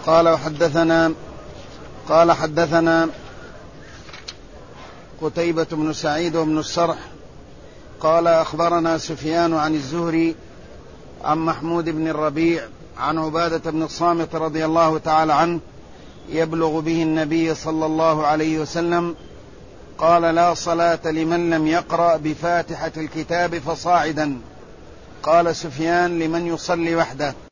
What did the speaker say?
قال حدثنا قتيبة بن سعيد وابن السرح قال أخبرنا سفيان عن الزهري عن محمود بن الربيع عن عبادة بن الصامت رضي الله تعالى عنه يبلغ به النبي صلى الله عليه وسلم قال: لا صلاة لمن لم يقرأ بفاتحة الكتاب فصاعدا. قال سفيان: لمن يصلي وحده.